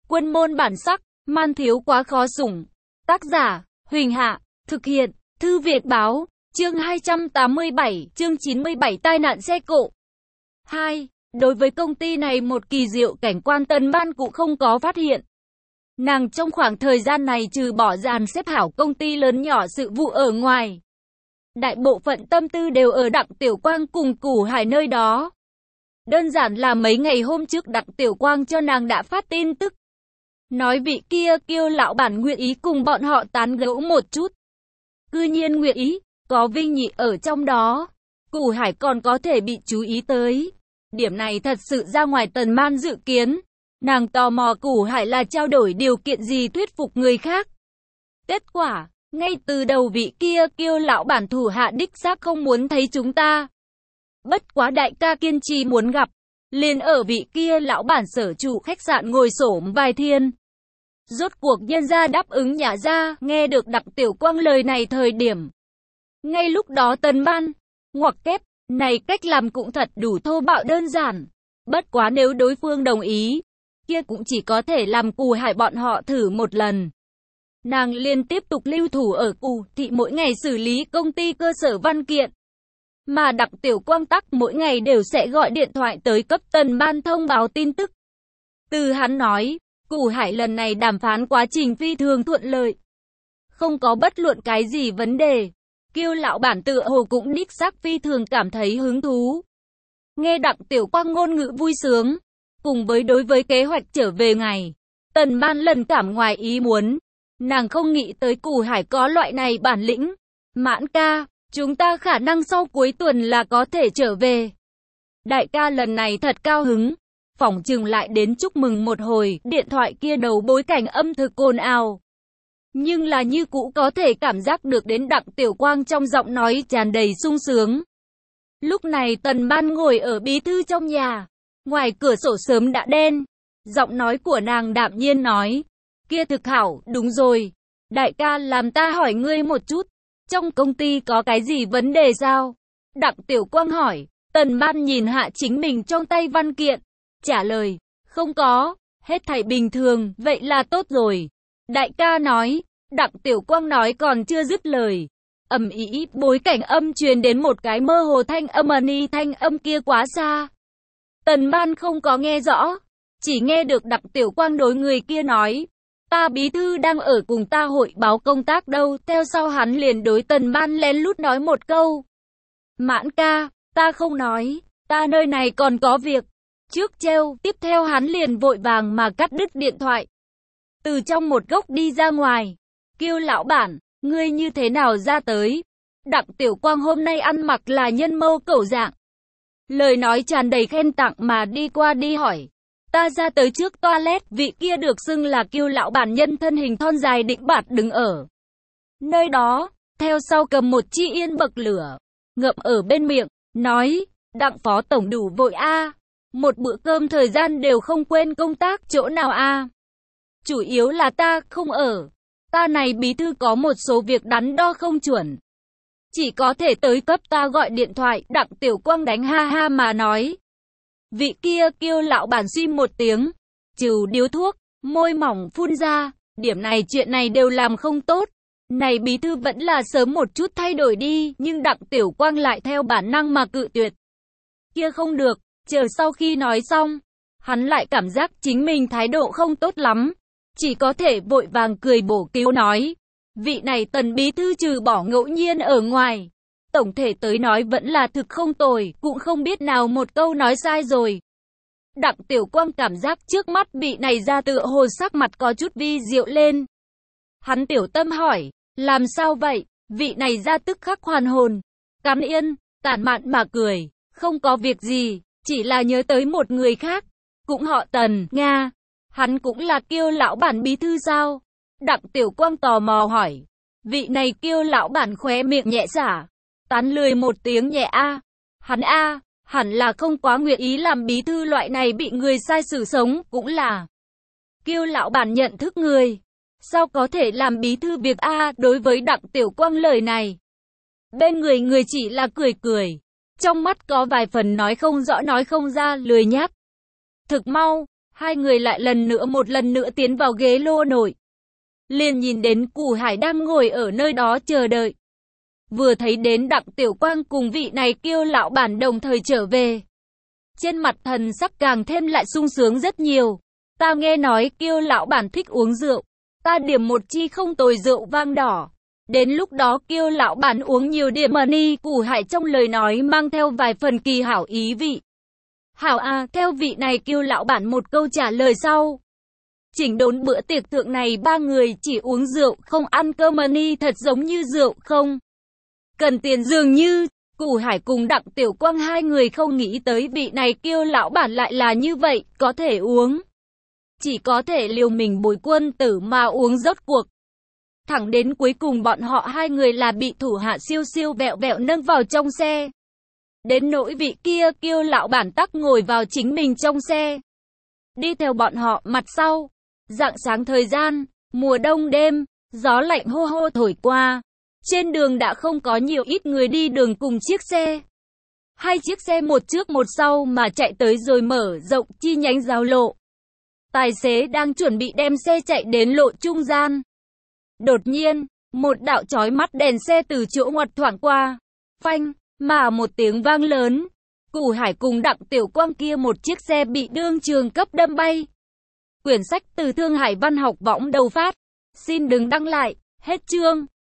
Quân môn bản sắc, man thiếu quá khó sủng. Tác giả, Huỳnh Hạ, thực hiện, Thư Việt Báo, chương 287, chương 97 tai nạn xe cộ. 2. Đối với công ty này một kỳ diệu cảnh quan Tần Ban cũng không có phát hiện. Nàng trong khoảng thời gian này trừ bỏ dàn xếp hảo công ty lớn nhỏ sự vụ ở ngoài. Đại bộ phận tâm tư đều ở Đặng Tiểu Quang cùng Củ Hải nơi đó. Đơn giản là mấy ngày hôm trước Đặng Tiểu Quang cho nàng đã phát tin tức. Nói vị kia Kiêu lão bản nguyện ý cùng bọn họ tán gẫu một chút. Cư nhiên nguyện ý, có Vinh Nhị ở trong đó. Củ Hải còn có thể bị chú ý tới. Điểm này thật sự ra ngoài Tần Man dự kiến. Nàng tò mò Củ Hải là trao đổi điều kiện gì thuyết phục người khác. Kết quả, ngay từ đầu vị kia Kiêu lão bản thủ hạ đích xác không muốn thấy chúng ta. Bất quá đại ca kiên trì muốn gặp, liền ở vị kia lão bản sở trụ khách sạn ngồi xổm vài thiên. Rốt cuộc nhân gia đáp ứng nhả ra, nghe được Đặng Tiểu Quang lời này thời điểm. Ngay lúc đó Tần Man, ngoặc kép, này cách làm cũng thật đủ thô bạo đơn giản. Bất quá nếu đối phương đồng ý, kia cũng chỉ có thể làm Cù Hải bọn họ thử một lần. Nàng liên tiếp tục lưu thủ ở Cù thị mỗi ngày xử lý công ty cơ sở văn kiện. Mà Đặng Tiểu Quang tắc mỗi ngày đều sẽ gọi điện thoại tới cấp Tần Man thông báo tin tức. Từ hắn nói, Củ Hải lần này đàm phán quá trình phi thường thuận lợi. Không có bất luận cái gì vấn đề. Kiêu lão bản tựa hồ cũng đích xác phi thường cảm thấy hứng thú. Nghe Đặng Tiểu Quang ngôn ngữ vui sướng, cùng với đối với kế hoạch trở về ngày, Tần Man lần cảm ngoài ý muốn. Nàng không nghĩ tới Củ Hải có loại này bản lĩnh. Mãn ca, chúng ta khả năng sau cuối tuần là có thể trở về. Đại ca lần này thật cao hứng. Phỏng chừng lại đến chúc mừng một hồi, điện thoại kia đầu bối cảnh âm thực ồn ào. Nhưng là như cũ có thể cảm giác được đến Đặng Tiểu Quang trong giọng nói tràn đầy sung sướng. Lúc này Tần Man ngồi ở bí thư trong nhà. Ngoài cửa sổ sớm đã đen. Giọng nói của nàng đạm nhiên nói. Kia thực hảo, đúng rồi. Đại ca làm ta hỏi ngươi một chút. Trong công ty có cái gì vấn đề sao? Đặng Tiểu Quang hỏi. Tần Man nhìn hạ chính mình trong tay văn kiện. Trả lời, không có, hết thảy bình thường, vậy là tốt rồi. Đại ca nói, Đặng Tiểu Quang nói còn chưa dứt lời. Ầm ĩ, bối cảnh âm truyền đến một cái mơ hồ thanh âm thanh âm kia quá xa. Tần Man không có nghe rõ, chỉ nghe được Đặng Tiểu Quang đối người kia nói. Ta bí thư đang ở cùng ta hội báo công tác đâu, theo sau hắn liền đối Tần Man lén lút nói một câu. Mãn ca, ta không nói, ta nơi này còn có việc. Trước treo, tiếp theo hắn liền vội vàng mà cắt đứt điện thoại. Từ trong một góc đi ra ngoài. Kiêu lão bản, ngươi như thế nào ra tới? Đặng Tiểu Quang hôm nay ăn mặc là nhân mâu cẩu dạng. Lời nói tràn đầy khen tặng mà đi qua đi hỏi. Ta ra tới trước toilet, vị kia được xưng là Kiêu lão bản nhân thân hình thon dài định bạt đứng ở nơi đó, theo sau cầm một chi yên bậc lửa, ngậm ở bên miệng, nói, Đặng phó tổng đủ vội a. Một bữa cơm thời gian đều không quên công tác chỗ nào a? Chủ yếu là ta không ở. Ta này bí thư có một số việc đắn đo không chuẩn. Chỉ có thể tới cấp ta gọi điện thoại. Đặng Tiểu Quang đánh ha ha mà nói. Vị kia Kiêu lão bản suy một tiếng. Trừ điếu thuốc, môi mỏng phun ra. Điểm này chuyện này đều làm không tốt. Này bí thư vẫn là sớm một chút thay đổi đi. Nhưng Đặng Tiểu Quang lại theo bản năng mà cự tuyệt. Kia không được. Chờ sau khi nói xong, hắn lại cảm giác chính mình thái độ không tốt lắm. Chỉ có thể vội vàng cười bổ cứu nói. Vị này Tần bí thư trừ bỏ ngẫu nhiên ở ngoài. Tổng thể tới nói vẫn là thực không tồi, cũng không biết nào một câu nói sai rồi. Đặng Tiểu Quang cảm giác trước mắt vị này ra tựa hồ sắc mặt có chút vi diệu lên. Hắn tiểu tâm hỏi, làm sao vậy? Vị này ra tức khắc hoàn hồn. Cắn yên, tản mạn mà cười, không có việc gì. Chỉ là nhớ tới một người khác, cũng họ Tần, Nga. Hắn cũng là Kiêu lão bản bí thư sao? Đặng Tiểu Quang tò mò hỏi. Vị này Kiêu lão bản khóe miệng nhẹ xả. Tán lười một tiếng nhẹ a. Hắn a, hẳn là không quá nguyện ý làm bí thư loại này bị người sai xử sống, cũng là. Kiêu lão bản nhận thức người. Sao có thể làm bí thư việc a? Đối với Đặng Tiểu Quang lời này. Bên người chỉ là cười cười. Trong mắt có vài phần nói không rõ nói không ra, lười nhác. Thực mau, Hai người lại một lần nữa tiến vào ghế lô nổi. Liền nhìn đến Cù Hải đang ngồi ở nơi đó chờ đợi. Vừa thấy đến Đặng Tiểu Quang cùng vị này Kiêu lão bản đồng thời trở về. Trên mặt thần sắc càng thêm lại sung sướng rất nhiều. Ta nghe nói Kiêu lão bản thích uống rượu. Ta điểm một chi không tồi rượu vang đỏ. Đến lúc đó Kiêu lão bản uống nhiều điểm money. Cù Hải trong lời nói mang theo vài phần kỳ hảo ý vị. Hảo à, theo vị này Kiêu lão bản một câu trả lời sau. Chỉnh đốn bữa tiệc thượng này ba người chỉ uống rượu không ăn cơm money, thật giống như rượu không cần tiền dường như. Cù Hải cùng Đặng Tiểu Quang hai người không nghĩ tới vị này Kiêu lão bản lại là như vậy, có thể uống. Chỉ có thể liều mình bồi quân tử mà uống rốt cuộc. Thẳng đến cuối cùng bọn họ hai người là bị thủ hạ siêu siêu vẹo vẹo nâng vào trong xe. Đến nỗi vị kia Kiêu lão bản tắc ngồi vào chính mình trong xe. Đi theo bọn họ mặt sau. Rạng sáng thời gian, mùa đông đêm, gió lạnh hô hô thổi qua. Trên đường đã không có nhiều ít người đi đường cùng chiếc xe. Hai chiếc xe một trước một sau mà chạy tới rồi mở rộng chi nhánh giao lộ. Tài xế đang chuẩn bị đem xe chạy đến lộ trung gian. Đột nhiên, một đạo chói mắt đèn xe từ chỗ ngoặt thoảng qua. Phanh, mà một tiếng vang lớn. Cù Hải cùng Đặng Tiểu Quang kia một chiếc xe bị đương trường cấp đâm bay. Quyển sách từ Thương Hải Văn học võng đầu phát. Xin đừng đăng lại, hết chương.